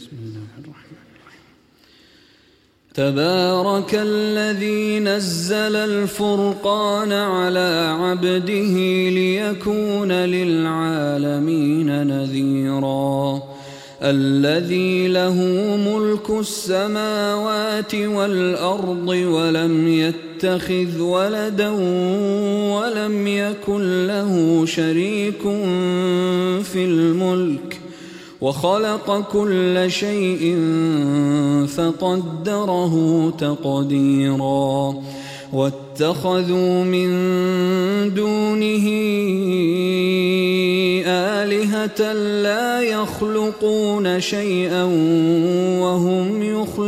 بسم الله الرحمن الرحيم. تبارك الذي نزل الفرقان على عبده ليكون للعالمين نذيرا الذي له ملك السماوات والأرض ولم يتخذ ولدا ولم يكن له شريك في الملك وخلق كل شيء فقدره تقديرا واتخذوا من دونه آلهة لا يخلقون شيئا وهم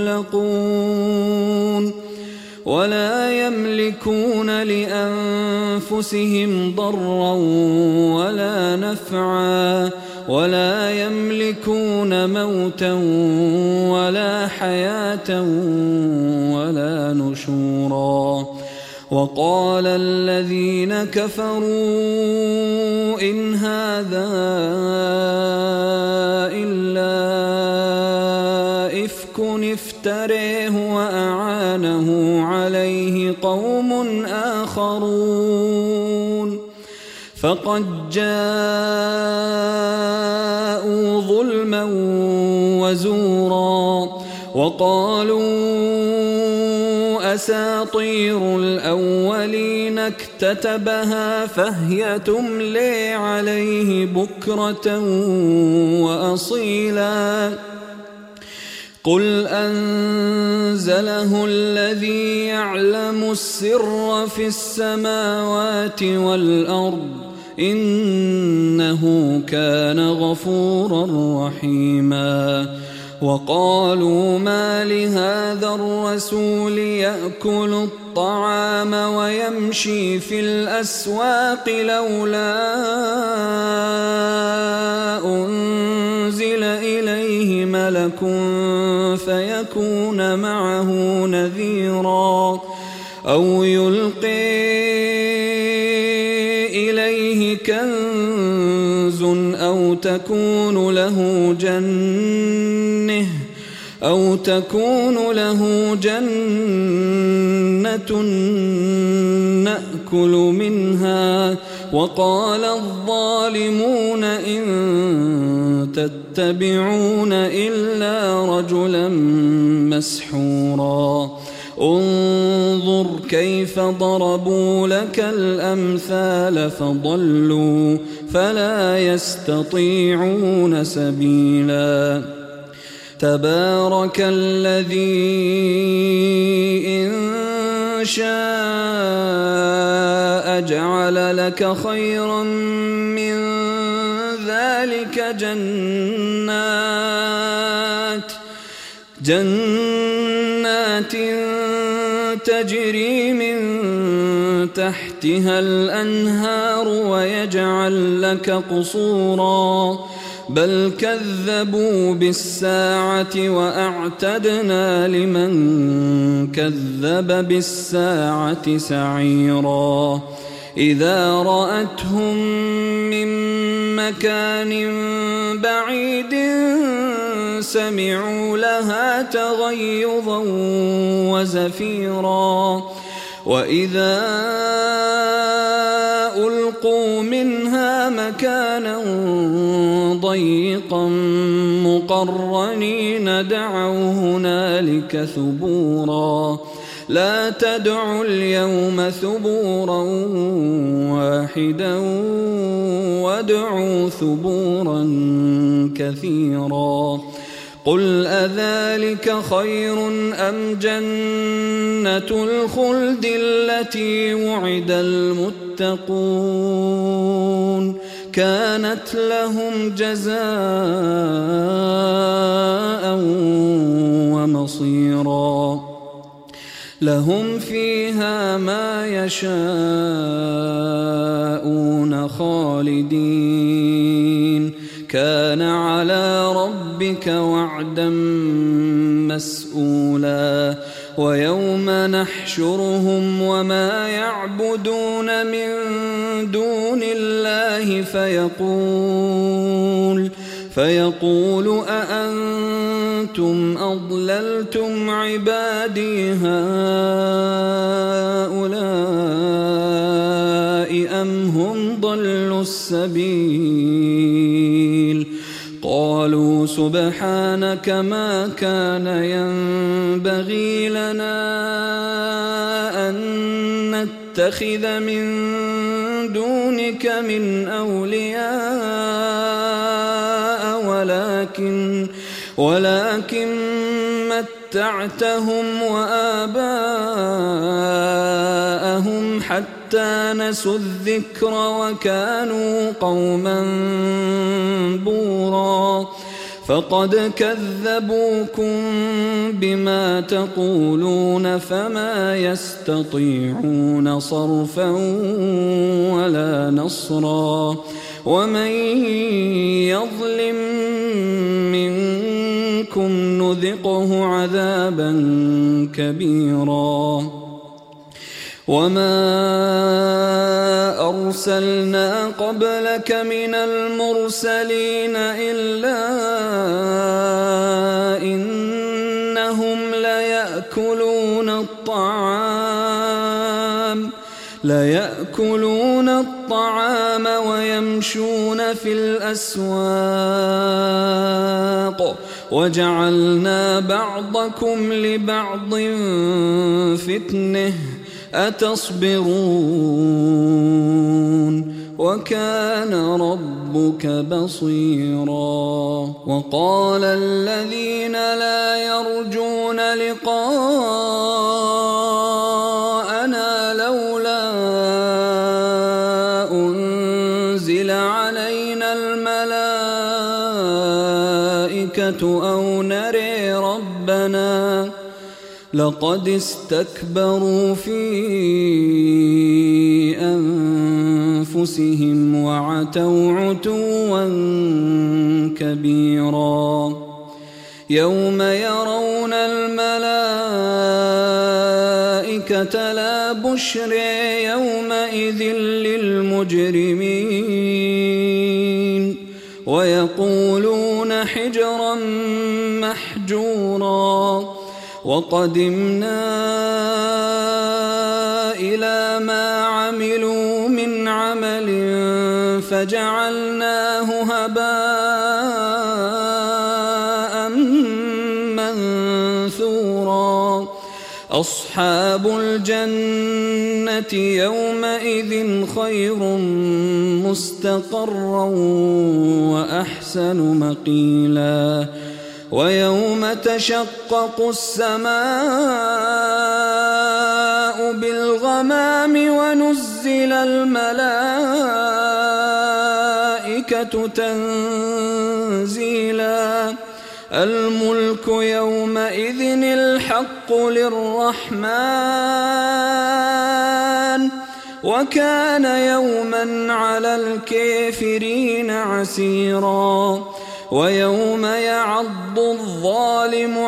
يخلقون ولا يملكون لأنفسهم ضرا ولا نفعا ولا يملكون موتا ولا حياة ولا نشورا وقال الذين كفروا إن هذا إلا إفك افتريه وأعانه عليه قوم آخرون فقد جاءوا ظلما وزورا وقالوا أساطير الأولين اكتتبها فهي تملي عليه بكرة وأصيلا قل أنزله الذي يعلم السر في السماوات والأرض إنه كان غفورا رحيما وقالوا ما لهذا الرسول يأكل الطعام ويمشي في الأسواق لولا أنزل إليه ملك فيكون معه نذيرا أو يلقي إليه كنز أو تكون له جنة نأكل منها وقال الظالمون إن تتبعون إلا رجلا مسحورا انظر كيف ضربوا لك الأمثال فضلوا فلا يستطيعون سبيلا تبارك الذي إن شاء جعل لك خيرا من ذلك جنات تجري من تحتها الأنهار ويجعل لك قصورا بل كذبوا بالساعة وأعتدنا لمن كذب بالساعة سعيرا إذا رأتهم من مكان بعيد سمعوا لها تغيظا وزفيرا وإذا ألقوا منها مكانا ضيقا مقرنين دعوا هنالك ثبورا لا تدعوا اليوم ثبورا واحدا وادعوا ثبورا كثيرا قل أذلك خير أم جنة الخلد التي وعد المتقون كانت لهم جزاء ومصيرا لهم فيها ما يشاءون خالدين كان على ربك وعدا مسئولا ويوم نحشرهم وما يعبدون من دون الله فيقول أأنتم أأنتم أضللتم عبادي هؤلاء أم هم ضلوا السبيل قالوا سبحانك ما كان ينبغي لنا أن نتخذ من دونك من أولياء ولكن متعتهم وآباءهم حتى نسوا الذكر وكانوا قوما بورا فقد كذبوكم بما تقولون فما يستطيعون صرفا ولا نصرا ومن يظلم منكم نذقه عذابا كبيرا وما أرسلنا قبلك من المرسلين إلا إنهم ليأكلون الطعام ويمشون في الأسواق وجعلنا بعضكم لبعض فتنة أتصبرون وكان ربك بصيرا وقال الذين لا يرجون لقاءنا لولا أنزل علينا الملائكة أو نري ربنا لقد استكبروا في أنفسهم وعتوا عتوا كبيرا يوم يرون الملائكة لا بشر يومئذ للمجرمين ويقولون حجرا محجورا وقدمنا إلى ما عملوا من عمل فجعلناه هباء منثورا أصحاب الجنة يومئذ خير مستقرا وأحسن مقيلا ويوم تشقق السماء بالغمام ونزل الملائكة تنزيلا الملك يومئذ الحق للرحمن وكان يوما على الكافرين عسيرا ويوم يعض الظالم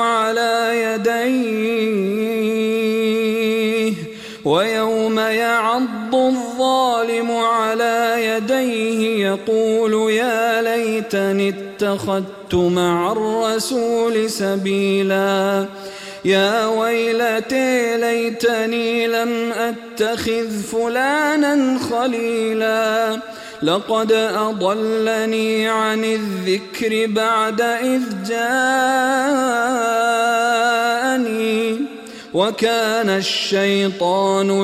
على يديه يقول يا ليتني اتخذت مع الرسول سبيلا يا ويلتي ليتني لم أتخذ فلانا خليلا لقد أضلني عن الذكر بعد إذ جاءني وكان الشيطان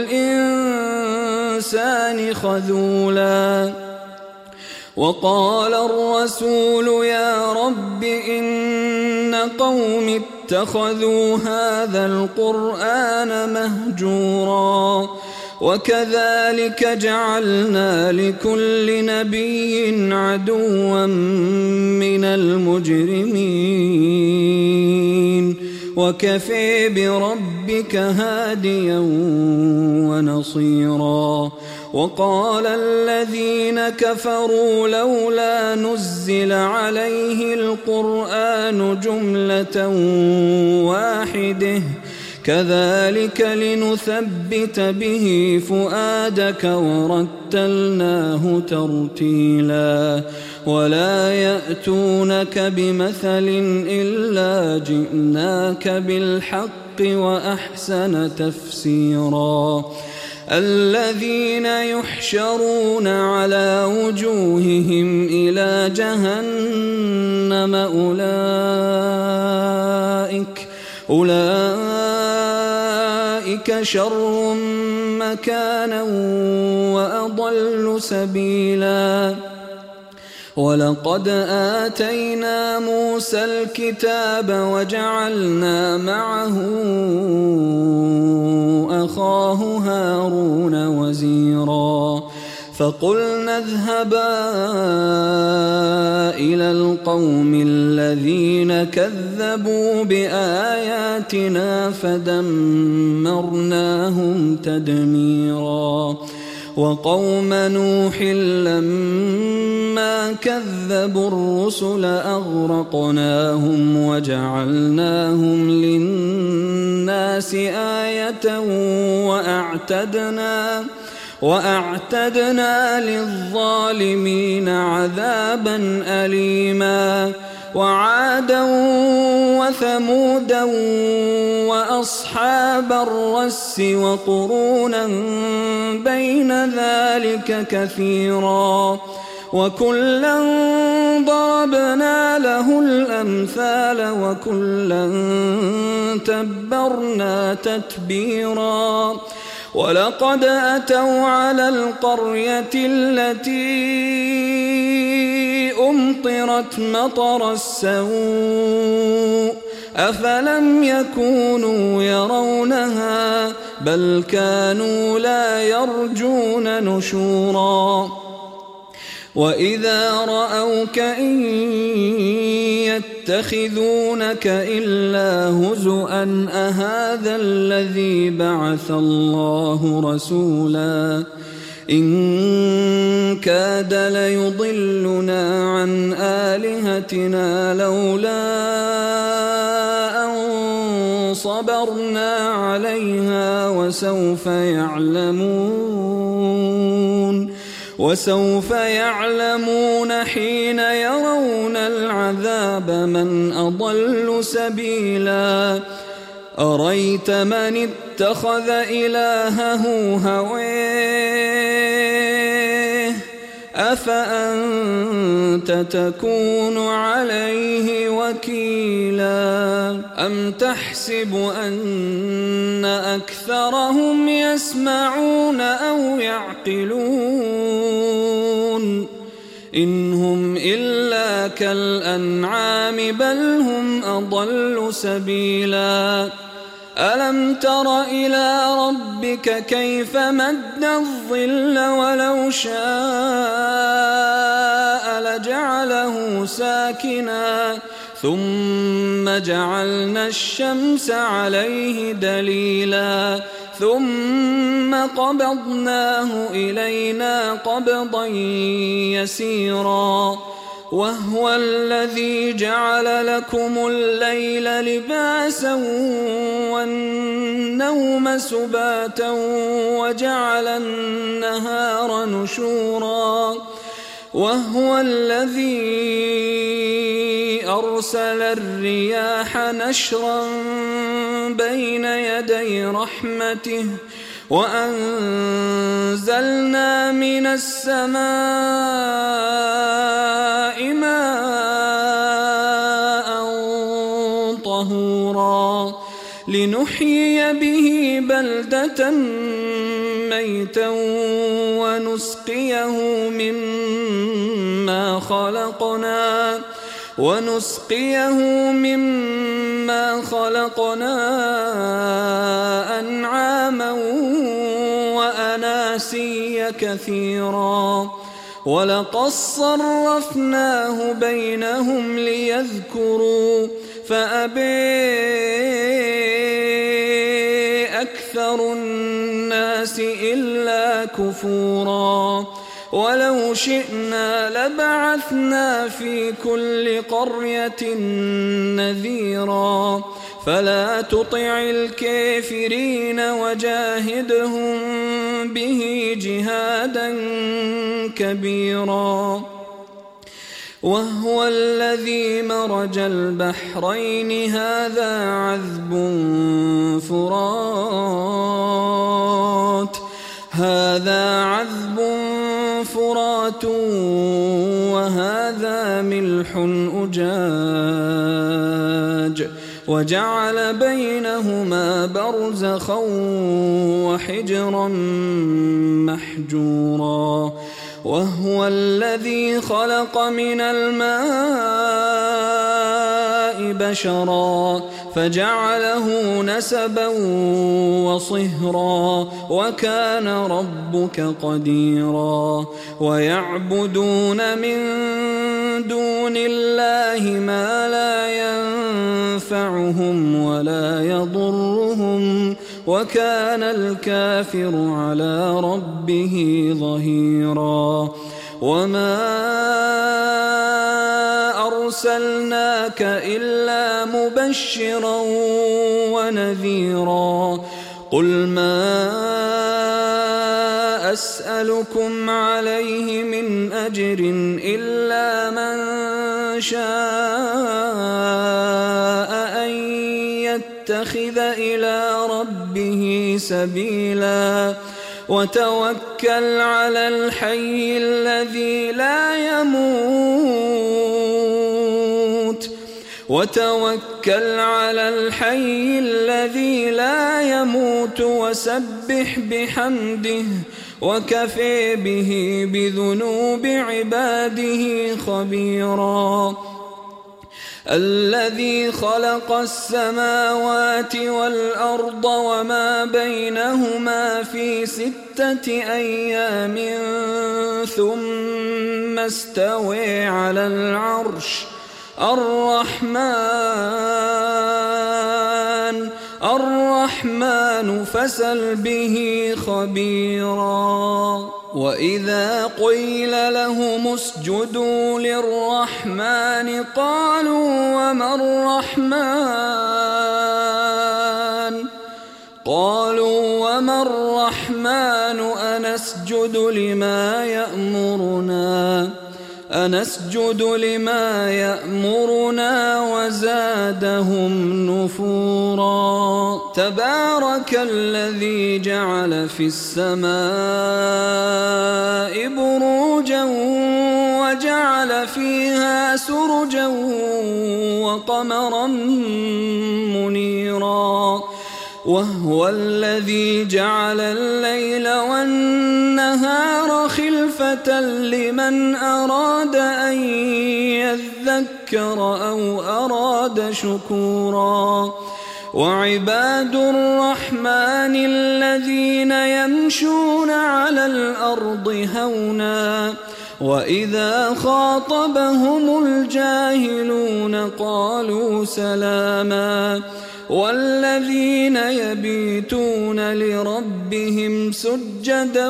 للإنسان خذولا وقال الرسول يا رب إن قوم اتخذوا هذا القرآن مهجورا وكذلك جعلنا لكل نبي عدوا من المجرمين وكفى بربك هاديا ونصيرا وقال الذين كفروا لولا نزل عليه القرآن جملة واحدة كذلك لنثبت به فؤادك ورتلناه ترتيلا ولا يأتونك بمثل إلا جئناك بالحق وأحسن تفسيرا الذين يحشرون على وجوههم إلى جهنم أولئك شر مكانا وأضل سبيلا ولقد آتينا موسى الكتاب وجعلنا معه أخاه هارون وزيرا فقلنا اذهبا إلى القوم الذين كذبوا بآياتنا فدمرناهم تدميرا وقوم نوح لما كذبوا الرسل أغرقناهم وجعلناهم للناس آية وأعتدنا للظالمين عذابا أليما وعادا وثمودا وأصحاب الرس وقرونا بين ذلك كثيرا وكلا ضربنا له الأمثال وكلا تبرنا تتبيرا ولقد أتوا على القرية التي أمطرت مطر السوء أفلم يكونوا يرونها بل كانوا لا يرجون نشورا وإذا رأوك إن يتخذونك إلا هزؤا أهذا الذي بعث الله رسولا إن كاد ليضلنا عن آلهتنا لولا أن صبرنا عليها وسوف يعلمون حين يرون العذاب من أضل سبيلا أريت من اتخذ إلهه هويه أفأنت تكون عليه وكيلا أم تحسب أن أكثرهم يسمعون أو يعقلون إن هم إلا كالأنعام بل هم أضل سبيلا ألم تر إلى ربك كيف مد الظل ولو شاء لجعله ساكنا ثم جعلنا الشمس عليه دليلا ثم قبضناه إلينا قبضا يسيرا وهو الذي جعل لكم الليل لباسا والنوم سباتا وجعل النهار نشورا وهو الذي أرسل الرياح نشرا بين يدي رحمته وأنزلنا من السماء ماء طهورا لنحيي به بلدة ميتا ونسقيه مما خلقنا أنعاما وأناسيا كثيرا ولقد صرفناه بينهم ليذكروا فأبى أكثر الناس إلا كفورا ولو شئنا لبعثنا في كل قرية نذيرا فلا تطع الكافرين وجاهدهم به جهادا كبيرا. وهو الذي مرج البحرين هذا عذب فرات وهذا ملح أجاج وجعل بينهما برزخا وحجرا محجورا. وهو الذي خلق من الماء بشرا فجعله نسبا وصهرا وكان ربك قديرا. ويعبدون من دون الله ما لا ينفعهم ولا يضرهم وكان الكافر على ربه ظهيرا. وما أرسلناك إلا مبشرا ونذيرا. قل ما أسألكم عليه من أجر إلا من شاء أن يتخذ إلى ربه سبيلا. وتوكل على الحي الذي لا يموت وسبح بحمده وكفى به بذنوب عباده خبيرا. الذي خلق السماوات والأرض وما بينهما في 6 أيام ثم استوى على العرش. الرحمن فاسأل به خبيرا. وإذا قيل لهم اسجدوا للرحمن قالوا وما الرحمن أنسجد لما يأمرنا وزادهم نفورا. تبارك الذي جعل في السماء بروجا وجعل فيها سرجا وقمرا منيرا. وهو الذي جعل الليل والنهار خلفة لمن أراد أن يذكر أو أراد شكورا. وعباد الرحمن الذين يمشون على الأرض هونا وإذا خاطبهم الجاهلون قالوا سلاما. والذين يبيتون لربهم سجدا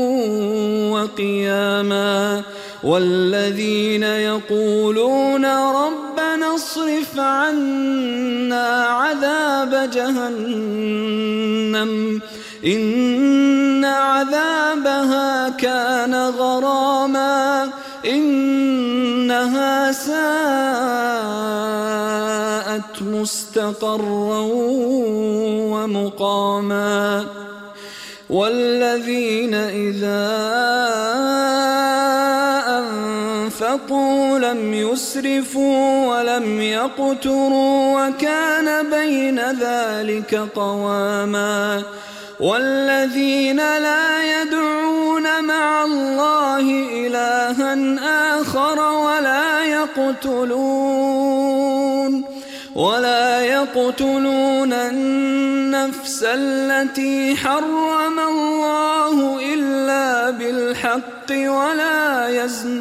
وقياما. والذين يقولون ربنا اصرف عنا عذاب جهنم إن عذابها كان غراما إنها ساءت مستقرا ومقاما. والذين إذا أنفقوا لم يسرفوا ولم يقتروا وكان بين ذلك قواما. والذين لا يدعون مع الله إلها آخر ولا يقتلون النفس التي حرم الله إلا بالحق ولا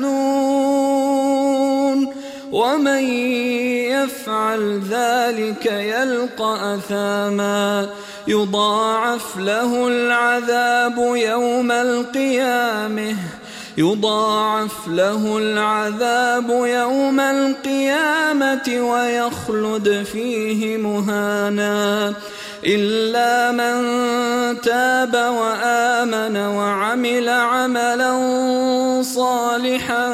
يزنون ومن يفعل ذلك يلقى أثاما يضاعف له العذاب يضاعف له العذاب يوم القيامة ويخلد فيه مهانا إلا من تاب وآمن وعمل عملا صالحا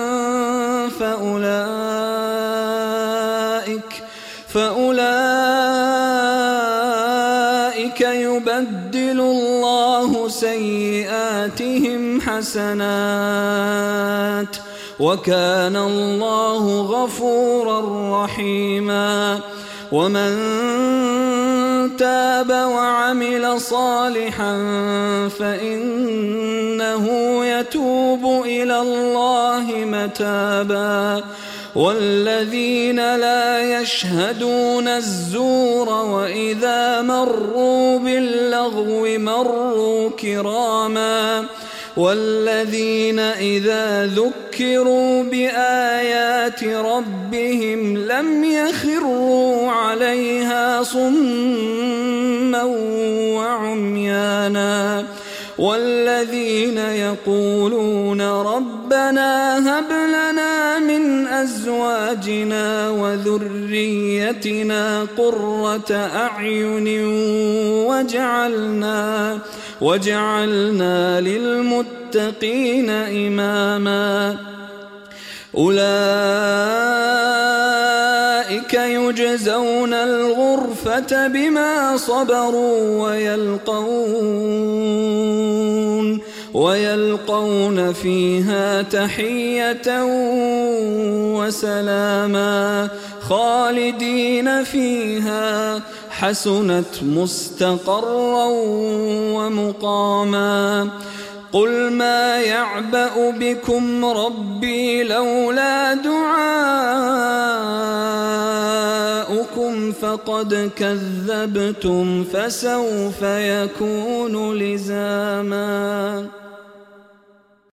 فأولئك يبدل الله سيئاتهم حسنات وكان الله غفورا رحيما ومن تاب وعمل صالحا فإنه يتوب إلى الله متابا والذين لا يشهدون الزور وإذا مروا باللغو مروا كراما والذين إذا ذكروا بآيات ربهم لم يخروا عليها صما وعميانا والذين يقولون ربنا هب لنا من أزواجنا وذريتنا قرة أعين وجعلنا للمتقين إماما أولئك يجزون الغرفة بما صبروا ويلقون فيها تحية وسلاما خالدين فيها حسنت مستقرا ومقاما قل ما يعبأ بكم ربي لولا دعاؤكم فقد كذبتم فسوف يكون لزاما.